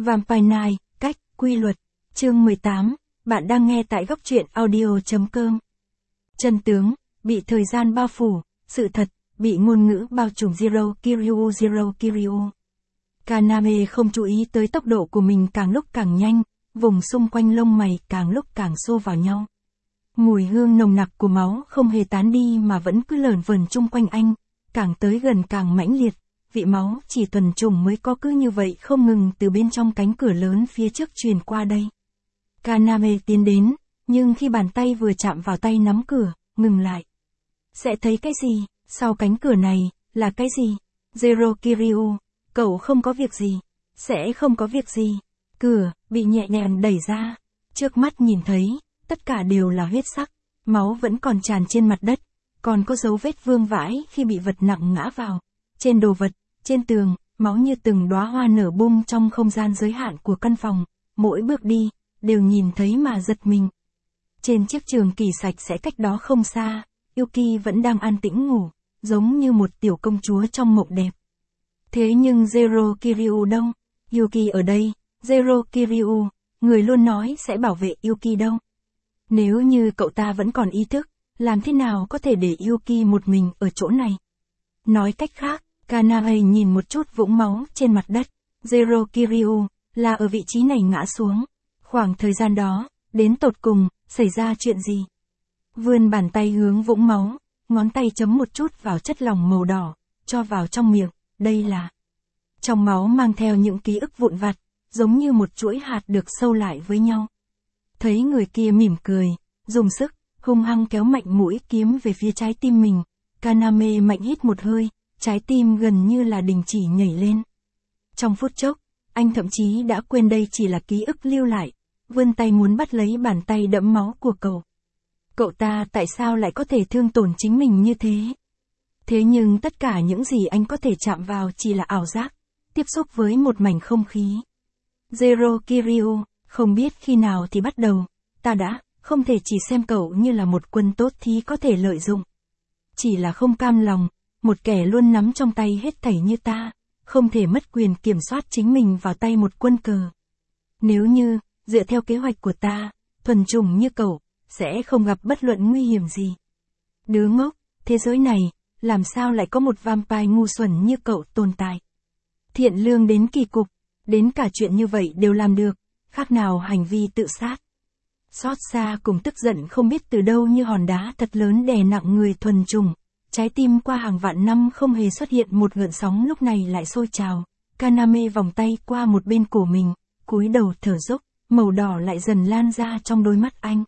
Vampire Night, cách, quy luật, chương 18, bạn đang nghe tại góc truyện audio.com. Chân tướng, bị thời gian bao phủ, sự thật, bị ngôn ngữ bao trùm. Zero Kiryu. Kaname không chú ý tới tốc độ của mình càng lúc càng nhanh, vùng xung quanh lông mày càng lúc càng xô vào nhau. Mùi hương nồng nặc của máu không hề tán đi mà vẫn cứ lởn vởn chung quanh anh, càng tới gần càng mãnh liệt. Vị máu chỉ tuần trùng mới có, cứ như vậy không ngừng từ bên trong cánh cửa lớn phía trước truyền qua đây. Kaname tiến đến, nhưng khi bàn tay vừa chạm vào tay nắm cửa, ngừng lại. Sẽ thấy cái gì? Sau cánh cửa này, là cái gì? Zero Kiryu, cậu không có việc gì. Sẽ không có việc gì. Cửa, bị nhẹ nhàng đẩy ra. Trước mắt nhìn thấy, tất cả đều là huyết sắc. Máu vẫn còn tràn trên mặt đất, còn có dấu vết vương vãi khi bị vật nặng ngã vào. Trên đồ vật, trên tường, máu như từng đóa hoa nở bung trong không gian giới hạn của căn phòng. Mỗi bước đi, đều nhìn thấy mà giật mình. Trên chiếc giường kỳ sạch sẽ cách đó không xa, Yuki vẫn đang an tĩnh ngủ, giống như một tiểu công chúa trong mộng đẹp. Thế nhưng Zero Kiryu đâu? Yuki ở đây, Zero Kiryu, người luôn nói sẽ bảo vệ Yuki đâu? Nếu như cậu ta vẫn còn ý thức, làm thế nào có thể để Yuki một mình ở chỗ này? Nói cách khác, Kaname nhìn một chút vũng máu trên mặt đất. Zero Kiryu, là ở vị trí này ngã xuống. Khoảng thời gian đó, đến tột cùng, xảy ra chuyện gì? Vươn bàn tay hướng vũng máu, ngón tay chấm một chút vào chất lỏng màu đỏ, cho vào trong miệng, đây là... Trong máu mang theo những ký ức vụn vặt, giống như một chuỗi hạt được sâu lại với nhau. Thấy người kia mỉm cười, dùng sức, hung hăng kéo mạnh mũi kiếm về phía trái tim mình. Kaname mạnh hít một hơi, trái tim gần như là đình chỉ nhảy lên. Trong phút chốc, anh thậm chí đã quên đây chỉ là ký ức lưu lại, vươn tay muốn bắt lấy bàn tay đẫm máu của cậu. Cậu ta tại sao lại có thể thương tổn chính mình như thế? Thế nhưng tất cả những gì anh có thể chạm vào chỉ là ảo giác, tiếp xúc với một mảnh không khí. Zero Kiryu, không biết khi nào thì bắt đầu, ta đã không thể chỉ xem cậu như là một quân tốt thì có thể lợi dụng. Chỉ là không cam lòng, một kẻ luôn nắm trong tay hết thảy như ta, không thể mất quyền kiểm soát chính mình vào tay một quân cờ. Nếu như, dựa theo kế hoạch của ta, thuần chủng như cậu, sẽ không gặp bất luận nguy hiểm gì. Đứa ngốc, thế giới này, làm sao lại có một vampire ngu xuẩn như cậu tồn tại? Thiện lương đến kỳ cục, đến cả chuyện như vậy đều làm được, khác nào hành vi tự sát. Xót xa cùng tức giận không biết từ đâu như hòn đá thật lớn đè nặng người thuần chủng. Trái tim qua hàng vạn năm không hề xuất hiện một gợn sóng lúc này lại sôi trào. Kaname vòng tay qua một bên cổ mình, cúi đầu thở dốc, màu đỏ lại dần lan ra trong đôi mắt anh.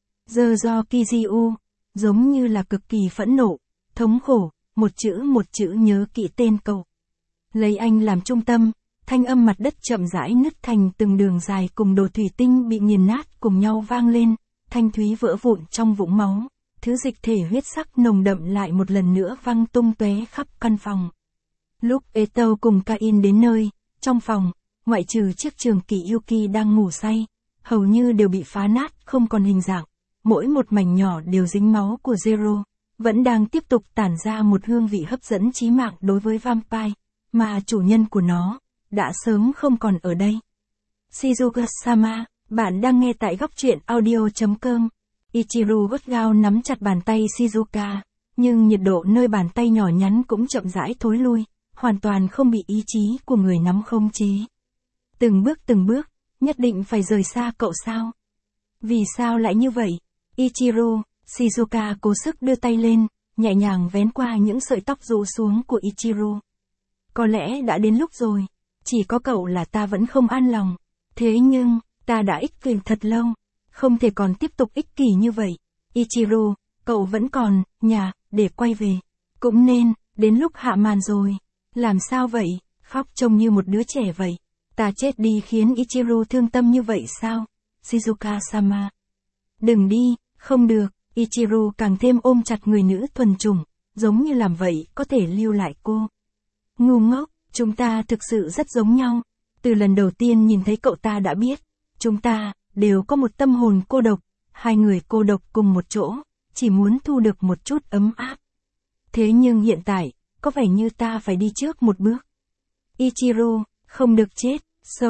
Do Kijiu, giống như là cực kỳ phẫn nộ, thống khổ, một chữ nhớ kỹ tên cậu. Lấy anh làm trung tâm, thanh âm mặt đất chậm rãi nứt thành từng đường dài cùng đồ thủy tinh bị nghiền nát cùng nhau vang lên, thanh thúy vỡ vụn trong vũng máu. Thứ dịch thể huyết sắc nồng đậm lại một lần nữa văng tung tóe khắp căn phòng. Lúc Eto cùng Kain đến nơi, trong phòng, ngoại trừ chiếc trường kỳ Yuki đang ngủ say, hầu như đều bị phá nát không còn hình dạng, mỗi một mảnh nhỏ đều dính máu của Zero, vẫn đang tiếp tục tản ra một hương vị hấp dẫn chí mạng đối với vampire, mà chủ nhân của nó, đã sớm không còn ở đây. Shizuka-sama, bạn đang nghe tại góc truyện audio.com. Ichiru gắt gao nắm chặt bàn tay Shizuka, nhưng nhiệt độ nơi bàn tay nhỏ nhắn cũng chậm rãi thối lui, hoàn toàn không bị ý chí của người nắm khống chế. Từng bước, nhất định phải rời xa cậu sao? Vì sao lại như vậy? Ichiru, Shizuka cố sức đưa tay lên, nhẹ nhàng vén qua những sợi tóc rũ xuống của Ichiru. Có lẽ đã đến lúc rồi, chỉ có cậu là ta vẫn không an lòng. Thế nhưng, ta đã ích kỷ thật lâu. Không thể còn tiếp tục ích kỷ như vậy. Ichiru, cậu vẫn còn, nhà, để quay về. Cũng nên, đến lúc hạ màn rồi. Làm sao vậy? Khóc trông như một đứa trẻ vậy. Ta chết đi khiến Ichiru thương tâm như vậy sao? Shizuka-sama. Đừng đi, không được. Ichiru càng thêm ôm chặt người nữ thuần chủng, giống như làm vậy có thể lưu lại cô. Ngu ngốc, chúng ta thực sự rất giống nhau. Từ lần đầu tiên nhìn thấy cậu ta đã biết. Chúng ta đều có một tâm hồn cô độc, hai người cô độc cùng một chỗ, chỉ muốn thu được một chút ấm áp. Thế nhưng hiện tại, có vẻ như ta phải đi trước một bước. Ichiru, không được chết, sống,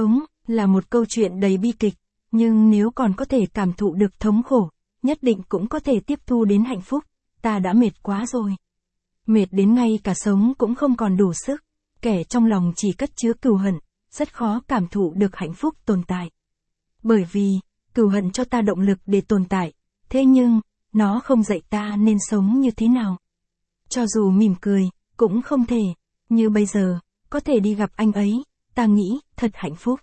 Là một câu chuyện đầy bi kịch, nhưng nếu còn có thể cảm thụ được thống khổ, nhất định cũng có thể tiếp thu đến hạnh phúc. Ta đã mệt quá rồi. Mệt đến ngay cả sống cũng không còn đủ sức. Kẻ trong lòng chỉ cất chứa cừu hận, rất khó cảm thụ được hạnh phúc tồn tại. Bởi vì, cừu hận cho ta động lực để tồn tại, thế nhưng, nó không dạy ta nên sống như thế nào. Cho dù mỉm cười, cũng không thể, như bây giờ, có thể đi gặp anh ấy, ta nghĩ, thật hạnh phúc.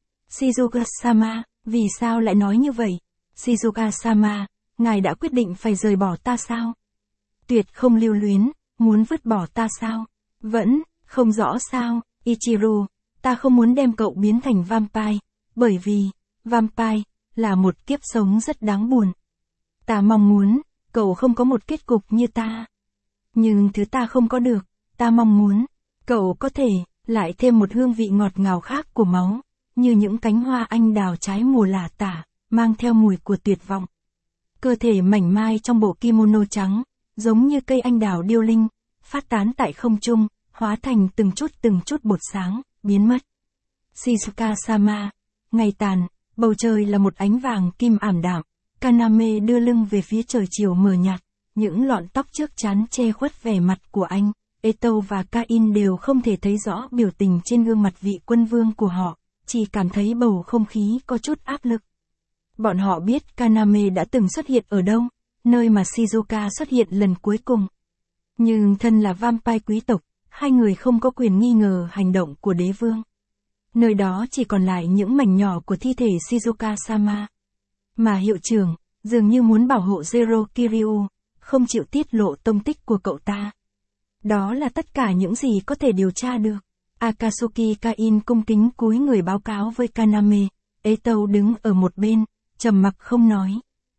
Shizuka-sama, vì sao lại nói như vậy? Shizuka-sama, ngài đã quyết định phải rời bỏ ta sao? Tuyệt không lưu luyến, muốn vứt bỏ ta sao? Vẫn, không rõ sao, Ichiru, ta không muốn đem cậu biến thành vampire, bởi vì, vampire, là một kiếp sống rất đáng buồn. Ta mong muốn, cậu không có một kết cục như ta. Nhưng thứ ta không có được, ta mong muốn, cậu có thể, lại thêm một hương vị ngọt ngào khác của máu, như những cánh hoa anh đào trái mùa lả tả, mang theo mùi của tuyệt vọng. Cơ thể mảnh mai trong bộ kimono trắng, giống như cây anh đào điêu linh, phát tán tại không trung, hóa thành từng chút bột sáng, biến mất. Shizuka-sama, ngày tàn, bầu trời là một ánh vàng kim ảm đạm, Kaname đưa lưng về phía trời chiều mờ nhạt, những lọn tóc trước trán che khuất vẻ mặt của anh, Eto và Kain đều không thể thấy rõ biểu tình trên gương mặt vị quân vương của họ, chỉ cảm thấy bầu không khí có chút áp lực. Bọn họ biết Kaname đã từng xuất hiện ở đâu, nơi mà Shizuka xuất hiện lần cuối cùng. Nhưng thân là vampire quý tộc, hai người không có quyền nghi ngờ hành động của đế vương. Nơi đó chỉ còn lại những mảnh nhỏ của thi thể Shizuka-sama. Mà hiệu trưởng, dường như muốn bảo hộ Zero Kiryu, không chịu tiết lộ tông tích của cậu ta. Đó là tất cả những gì có thể điều tra được. Akatsuki Kain cung kính cúi người báo cáo với Kaname, Eto đứng ở một bên, trầm mặc không nói.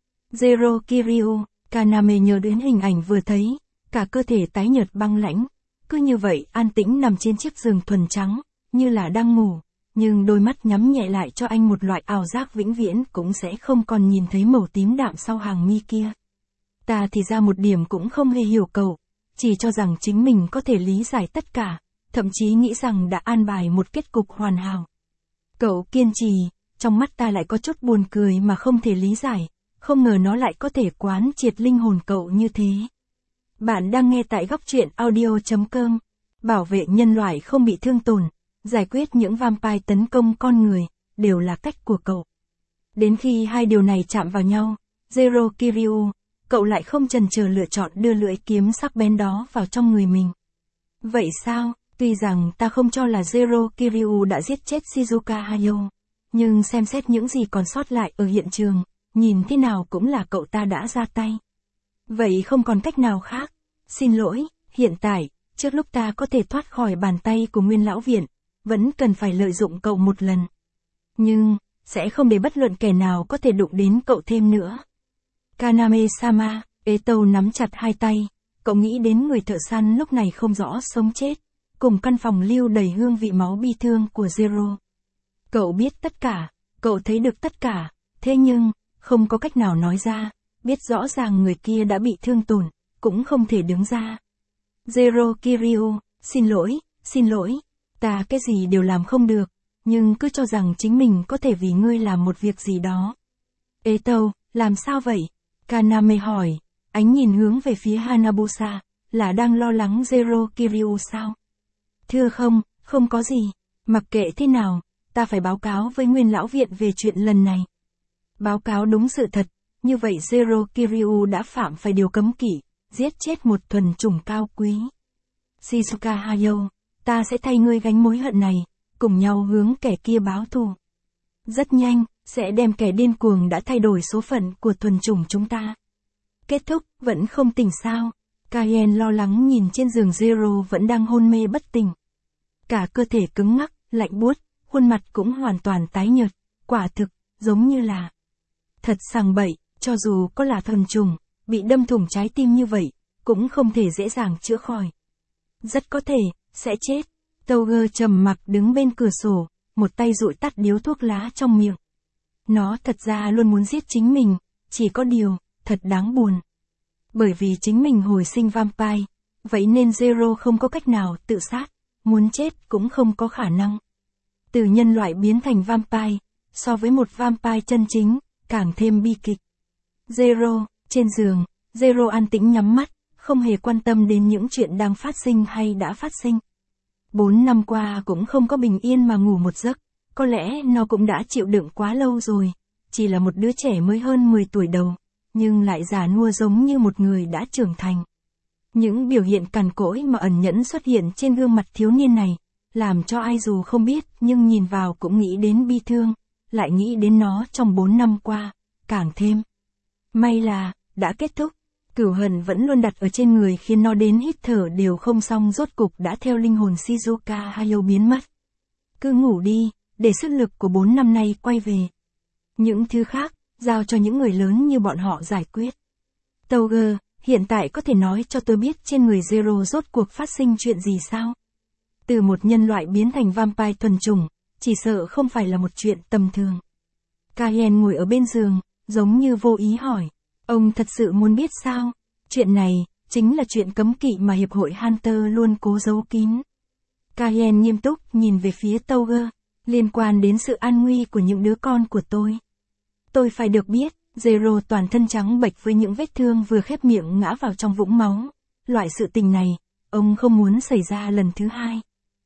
Zero Kiryu, Kaname nhớ đến hình ảnh vừa thấy, cả cơ thể tái nhợt băng lãnh, cứ như vậy an tĩnh nằm trên chiếc giường thuần trắng, như là đang ngủ, nhưng đôi mắt nhắm nhẹ lại cho anh một loại ảo giác vĩnh viễn cũng sẽ không còn nhìn thấy màu tím đạm sau hàng mi kia. Ta thì ra một điểm cũng không hề hiểu cậu, chỉ cho rằng chính mình có thể lý giải tất cả, thậm chí nghĩ rằng đã an bài một kết cục hoàn hảo. Cậu kiên trì, trong mắt ta lại có chút buồn cười mà không thể lý giải, không ngờ nó lại có thể quán triệt linh hồn cậu như thế. Bạn đang nghe tại góc truyện audio.com. Bảo vệ nhân loại không bị thương tổn, giải quyết những vampire tấn công con người, đều là cách của cậu. Đến khi hai điều này chạm vào nhau, Zero Kiryu, cậu lại không chần chờ lựa chọn đưa lưỡi kiếm sắc bén đó vào trong người mình. Vậy sao, tuy rằng ta không cho là Zero Kiryu đã giết chết Shizuka Hayao, nhưng xem xét những gì còn sót lại ở hiện trường, nhìn thế nào cũng là cậu ta đã ra tay. Vậy không còn cách nào khác. Xin lỗi, hiện tại, trước lúc ta có thể thoát khỏi bàn tay của Nguyên Lão Viện, vẫn cần phải lợi dụng cậu một lần. Nhưng, sẽ không để bất luận kẻ nào có thể đụng đến cậu thêm nữa. Kaname-sama, Eto nắm chặt hai tay, cậu nghĩ đến người thợ săn lúc này không rõ sống chết, cùng căn phòng lưu đầy hương vị máu bi thương của Zero. Cậu biết tất cả, cậu thấy được tất cả, thế nhưng, không có cách nào nói ra, biết rõ ràng người kia đã bị thương tổn, cũng không thể đứng ra. Zero Kiryu, xin lỗi, ta cái gì đều làm không được, nhưng cứ cho rằng chính mình có thể vì ngươi làm một việc gì đó. Eto, làm sao vậy? Kaname hỏi, ánh nhìn hướng về phía Hanabusa, là đang lo lắng Zero Kiryu sao? Thưa không có gì, mặc kệ thế nào, ta phải báo cáo với Nguyên Lão Viện về chuyện lần này. Báo cáo đúng sự thật, như vậy Zero Kiryu đã phạm phải điều cấm kỵ, giết chết một thuần chủng cao quý. Shizuka Hayao, ta sẽ thay ngươi gánh mối hận này, cùng nhau hướng kẻ kia báo thù. Rất nhanh, sẽ đem kẻ điên cuồng đã thay đổi số phận của thuần chủng chúng ta. Kết thúc, vẫn không tỉnh sao? Kaien lo lắng nhìn trên giường Zero vẫn đang hôn mê bất tỉnh. Cả cơ thể cứng ngắc, lạnh buốt, khuôn mặt cũng hoàn toàn tái nhợt, quả thực, giống như là thật sằng bậy, cho dù có là thuần chủng, bị đâm thủng trái tim như vậy, cũng không thể dễ dàng chữa khỏi. Rất có thể, sẽ chết. Toger trầm mặc đứng bên cửa sổ, một tay dụi tắt điếu thuốc lá trong miệng. Nó thật ra luôn muốn giết chính mình, chỉ có điều, thật đáng buồn. Bởi vì chính mình hồi sinh vampire, vậy nên Zero không có cách nào tự sát, muốn chết cũng không có khả năng. Từ nhân loại biến thành vampire, so với một vampire chân chính, càng thêm bi kịch. Zero, trên giường, Zero an tĩnh nhắm mắt, không hề quan tâm đến những chuyện đang phát sinh hay đã phát sinh. 4 năm qua cũng không có bình yên mà ngủ một giấc, có lẽ nó cũng đã chịu đựng quá lâu rồi, chỉ là một đứa trẻ mới hơn 10 tuổi đầu, nhưng lại già nua giống như một người đã trưởng thành. Những biểu hiện cằn cỗi mà ẩn nhẫn xuất hiện trên gương mặt thiếu niên này, làm cho ai dù không biết nhưng nhìn vào cũng nghĩ đến bi thương, lại nghĩ đến nó trong 4 năm qua, càng thêm. May là, đã kết thúc, cửu hận vẫn luôn đặt ở trên người khiến nó đến hít thở đều không xong rốt cục đã theo linh hồn Shizuka Hayao biến mất. Cứ ngủ đi, để sức lực của 4 năm nay quay về. Những thứ khác, giao cho những người lớn như bọn họ giải quyết. Tauger, hiện tại có thể nói cho tôi biết trên người Zero rốt cuộc phát sinh chuyện gì sao? Từ một nhân loại biến thành vampire thuần chủng, chỉ sợ không phải là một chuyện tầm thường. Kaien ngồi ở bên giường, giống như vô ý hỏi. Ông thật sự muốn biết sao? Chuyện này, chính là chuyện cấm kỵ mà Hiệp hội Hunter luôn cố giấu kín. Kaien nghiêm túc nhìn về phía Tauger, liên quan đến sự an nguy của những đứa con của tôi. Tôi phải được biết, Zero toàn thân trắng bệch với những vết thương vừa khép miệng ngã vào trong vũng máu. Loại sự tình này, ông không muốn xảy ra lần thứ hai.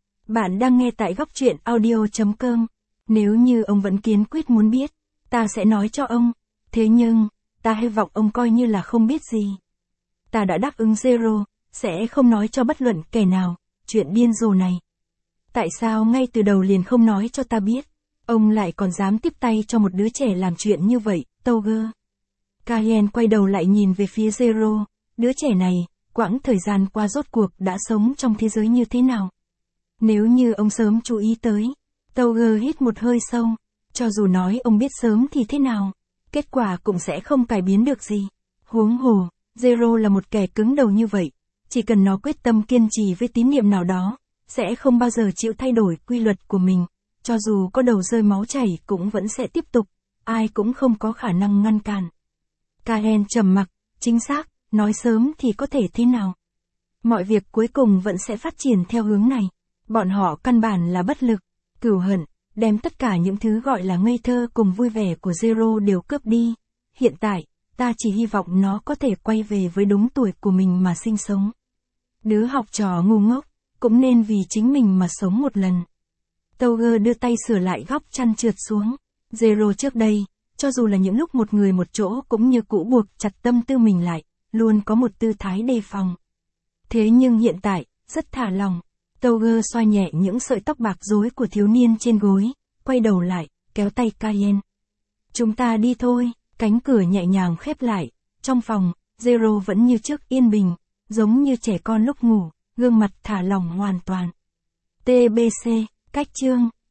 Bạn đang nghe tại góc truyện audio.com. Nếu như ông vẫn kiên quyết muốn biết, ta sẽ nói cho ông. Thế nhưng, ta hy vọng ông coi như là không biết gì. Ta đã đáp ứng Zero, sẽ không nói cho bất luận kẻ nào, chuyện điên rồ này. Tại sao ngay từ đầu liền không nói cho ta biết? Ông lại còn dám tiếp tay cho một đứa trẻ làm chuyện như vậy, Tauger. Kaien quay đầu lại nhìn về phía Zero, đứa trẻ này, quãng thời gian qua rốt cuộc đã sống trong thế giới như thế nào? Nếu như ông sớm chú ý tới, Tauger hít một hơi sâu, cho dù nói ông biết sớm thì thế nào, kết quả cũng sẽ không cải biến được gì. Huống hồ, Zero là một kẻ cứng đầu như vậy, chỉ cần nó quyết tâm kiên trì với tín niệm nào đó, sẽ không bao giờ chịu thay đổi quy luật của mình, cho dù có đầu rơi máu chảy cũng vẫn sẽ tiếp tục, ai cũng không có khả năng ngăn cản. Kaien trầm mặc, chính xác, nói sớm thì có thể thế nào? Mọi việc cuối cùng vẫn sẽ phát triển theo hướng này. Bọn họ căn bản là bất lực, cửu hận, đem tất cả những thứ gọi là ngây thơ cùng vui vẻ của Zero đều cướp đi. Hiện tại, ta chỉ hy vọng nó có thể quay về với đúng tuổi của mình mà sinh sống. Đứa học trò ngu ngốc, cũng nên vì chính mình mà sống một lần. Tauger đưa tay sửa lại góc chăn trượt xuống. Zero trước đây, cho dù là những lúc một người một chỗ cũng như cũ buộc chặt tâm tư mình lại, luôn có một tư thái đề phòng. Thế nhưng hiện tại, rất thả lòng. Tauger xoa nhẹ những sợi tóc bạc rối của thiếu niên trên gối, quay đầu lại, kéo tay Kaien. Chúng ta đi thôi, cánh cửa nhẹ nhàng khép lại, trong phòng, Zero vẫn như trước yên bình, giống như trẻ con lúc ngủ, gương mặt thả lỏng hoàn toàn. TBC, cách chương.